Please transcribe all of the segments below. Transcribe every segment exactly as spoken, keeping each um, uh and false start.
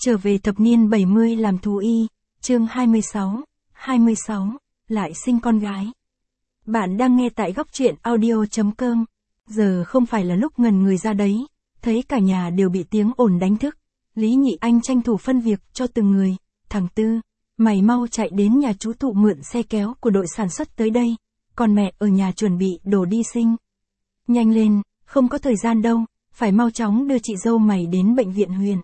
Trở về thập niên bảy mươi làm thú y, chương hai mươi sáu, hai mươi sáu, lại sinh con gái. Bạn đang nghe tại góc truyện audio chấm com. Giờ không phải là lúc ngần người ra đấy, thấy cả nhà đều bị tiếng ồn đánh thức. Lý Nhị Anh tranh thủ phân việc cho từng người. Thằng Tư, mày mau chạy đến nhà chú Thụ mượn xe kéo của đội sản xuất tới đây, còn mẹ ở nhà chuẩn bị đồ đi sinh. Nhanh lên, không có thời gian đâu, phải mau chóng đưa chị dâu mày đến bệnh viện huyện.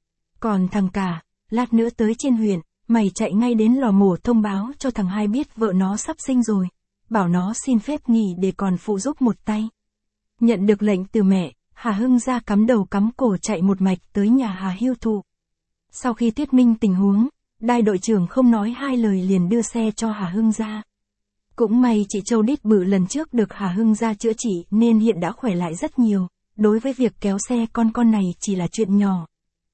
Còn thằng Cả, lát nữa tới trên huyện, mày chạy ngay đến lò mổ thông báo cho thằng Hai biết vợ nó sắp sinh rồi, bảo nó xin phép nghỉ để còn phụ giúp một tay. Nhận được lệnh từ mẹ, Hà Hưng ra cắm đầu cắm cổ chạy một mạch tới nhà Hà Hưu Thụ. Sau khi thuyết minh tình huống, đại đội trưởng không nói hai lời liền đưa xe cho Hà Hưng ra. Cũng may chị Châu đít bự lần trước được Hà Hưng ra chữa trị nên hiện đã khỏe lại rất nhiều, đối với việc kéo xe con con này chỉ là chuyện nhỏ.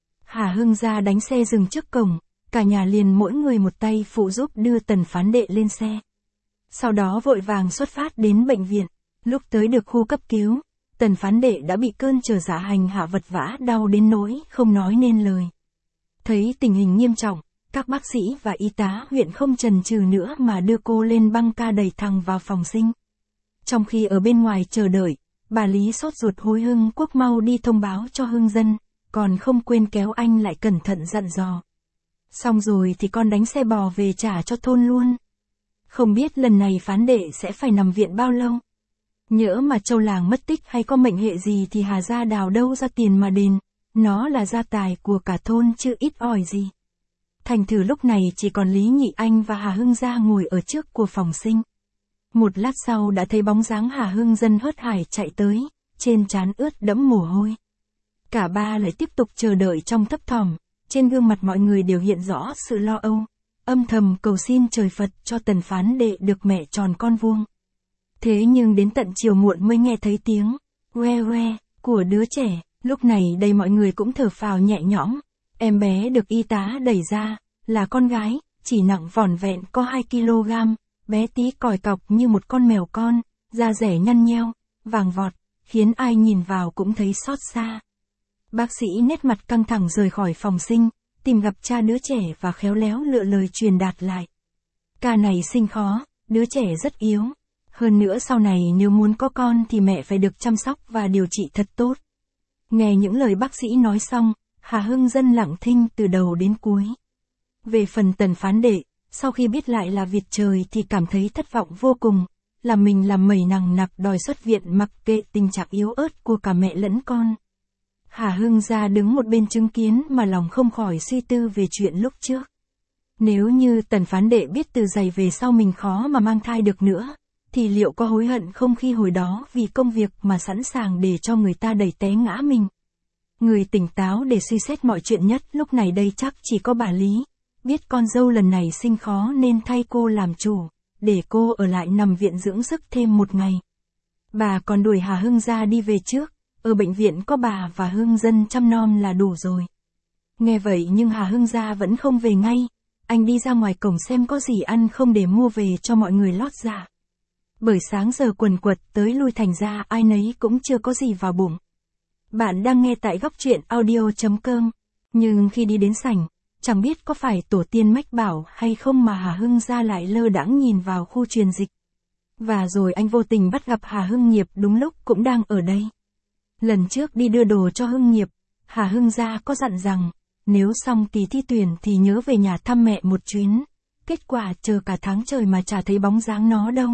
Hà Hưng ra đánh xe dừng trước cổng, cả nhà liền mỗi người một tay phụ giúp đưa Tần Phán Đệ lên xe. Sau đó vội vàng xuất phát đến bệnh viện, lúc tới được khu cấp cứu, Tần Phán Đệ đã bị cơn trở dạ hành hạ vật vã đau đến nỗi không nói nên lời. Thấy tình hình nghiêm trọng, các bác sĩ và y tá huyện không chần chừ nữa mà đưa cô lên băng ca đẩy thẳng vào phòng sinh. Trong khi ở bên ngoài chờ đợi, bà Lý sốt ruột hối Hưng Quốc mau đi thông báo cho Hưng Dân, còn không quên kéo anh lại cẩn thận dặn dò. Xong rồi thì con đánh xe bò về trả cho thôn luôn. Không biết lần này Phán Đệ sẽ phải nằm viện bao lâu. Nhỡ mà Châu làng mất tích hay có mệnh hệ gì thì Hà gia đào đâu ra tiền mà đền, nó là gia tài của cả thôn chứ ít ỏi gì. Thành thử lúc này chỉ còn Lý Nhị Anh và Hà Hưng gia ngồi ở trước của phòng sinh. Một lát sau đã thấy bóng dáng Hà Hưng Dân hớt hải chạy tới, trên trán ướt đẫm mồ hôi. Cả ba lại tiếp tục chờ đợi trong thấp thỏm, trên gương mặt mọi người đều hiện rõ sự lo âu, âm thầm cầu xin trời Phật cho Tần Phán Đệ được mẹ tròn con vuông. Thế nhưng đến tận chiều muộn mới nghe thấy tiếng "oe oe" của đứa trẻ, lúc này đây mọi người cũng thở phào nhẹ nhõm. Em bé được y tá đẩy ra, là con gái, chỉ nặng vỏn vẹn có hai ki lô gam, bé tí còi cọc như một con mèo con, da rẻ nhăn nheo, vàng vọt, khiến ai nhìn vào cũng thấy xót xa. Bác sĩ nét mặt căng thẳng rời khỏi phòng sinh, tìm gặp cha đứa trẻ và khéo léo lựa lời truyền đạt lại. Ca này sinh khó, đứa trẻ rất yếu. Hơn nữa sau này nếu muốn có con thì mẹ phải được chăm sóc và điều trị thật tốt. Nghe những lời bác sĩ nói xong, Hà Hưng Dân lặng thinh từ đầu đến cuối. Về phần Tần Phán Đệ, sau khi biết lại là việc trời thì cảm thấy thất vọng vô cùng, là mình làm mẩy nằng nặc đòi xuất viện mặc kệ tình trạng yếu ớt của cả mẹ lẫn con. Hà Hưng ra đứng một bên chứng kiến mà lòng không khỏi suy tư về chuyện lúc trước. Nếu như Tần Phán Đệ biết từ giày về sau mình khó mà mang thai được nữa, thì liệu có hối hận không khi hồi đó vì công việc mà sẵn sàng để cho người ta đẩy té ngã mình. Người tỉnh táo để suy xét mọi chuyện nhất lúc này đây chắc chỉ có bà Lý, biết con dâu lần này sinh khó nên thay cô làm chủ, để cô ở lại nằm viện dưỡng sức thêm một ngày. Bà còn đuổi Hà Hưng ra đi về trước, ở bệnh viện có bà và Hưng Dân chăm nom là đủ rồi. Nghe vậy nhưng Hà Hưng gia vẫn không về ngay, anh đi ra ngoài cổng xem có gì ăn không để mua về cho mọi người lót dạ. Bởi sáng giờ quần quật tới lui thành ra ai nấy cũng chưa có gì vào bụng. Bạn đang nghe tại góc truyện audio chấm com, nhưng khi đi đến sảnh, chẳng biết có phải tổ tiên mách bảo hay không mà Hà Hưng gia lại lơ đãng nhìn vào khu truyền dịch. Và rồi anh vô tình bắt gặp Hà Hưng Nghiệp đúng lúc cũng đang ở đây. Lần trước đi đưa đồ cho Hưng Nghiệp, Hà Hưng gia có dặn rằng, nếu xong kỳ thi tuyển thì nhớ về nhà thăm mẹ một chuyến. Kết quả chờ cả tháng trời mà chả thấy bóng dáng nó đâu.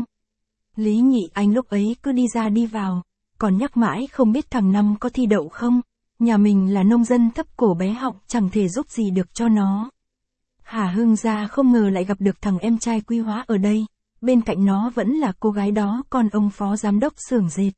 Lý Nhị Anh lúc ấy cứ đi ra đi vào, còn nhắc mãi không biết thằng Năm có thi đậu không, nhà mình là nông dân thấp cổ bé họng chẳng thể giúp gì được cho nó. Hà Hưng gia không ngờ lại gặp được thằng em trai Quy Hóa ở đây, bên cạnh nó vẫn là cô gái đó con ông phó giám đốc xưởng dệt.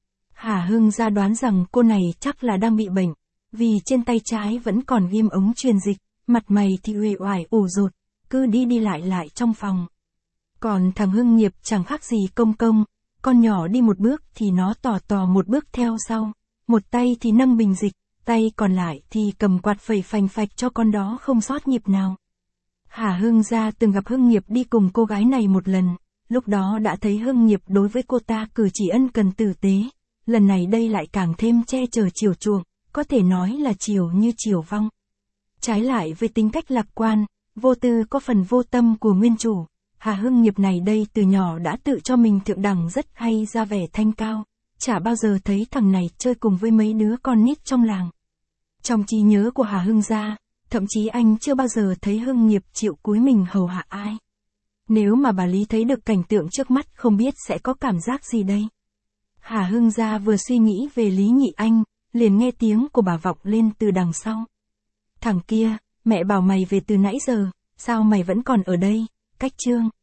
Hà Hưng gia đoán rằng cô này chắc là đang bị bệnh, vì trên tay trái vẫn còn ghim ống truyền dịch, mặt mày thì uể oải ủ rột, cứ đi đi lại lại trong phòng. Còn thằng Hưng Nghiệp chẳng khác gì công công, con nhỏ đi một bước thì nó tò tò một bước theo sau, một tay thì nâng bình dịch, tay còn lại thì cầm quạt phẩy phành phạch cho con đó không sót nhịp nào. Hà Hưng gia từng gặp Hưng Nghiệp đi cùng cô gái này một lần, lúc đó đã thấy Hưng Nghiệp đối với cô ta cử chỉ ân cần tử tế, lần này đây lại càng thêm che chở chiều chuộng, có thể nói là chiều như chiều vong. Trái lại với tính cách lạc quan, vô tư có phần vô tâm của nguyên chủ, Hà Hưng Nghiệp này đây từ nhỏ đã tự cho mình thượng đẳng rất hay ra vẻ thanh cao, chả bao giờ thấy thằng này chơi cùng với mấy đứa con nít trong làng. Trong trí nhớ của Hà Hưng gia, thậm chí anh chưa bao giờ thấy Hưng Nghiệp chịu cúi mình hầu hạ ai. Nếu mà bà Lý thấy được cảnh tượng trước mắt không biết sẽ có cảm giác gì đây. Hà Hưng gia vừa suy nghĩ về Lý Nhị Anh, liền nghe tiếng của bà vọng lên từ đằng sau. Thằng kia, mẹ bảo mày về từ nãy giờ, sao mày vẫn còn ở đây, cách Trương.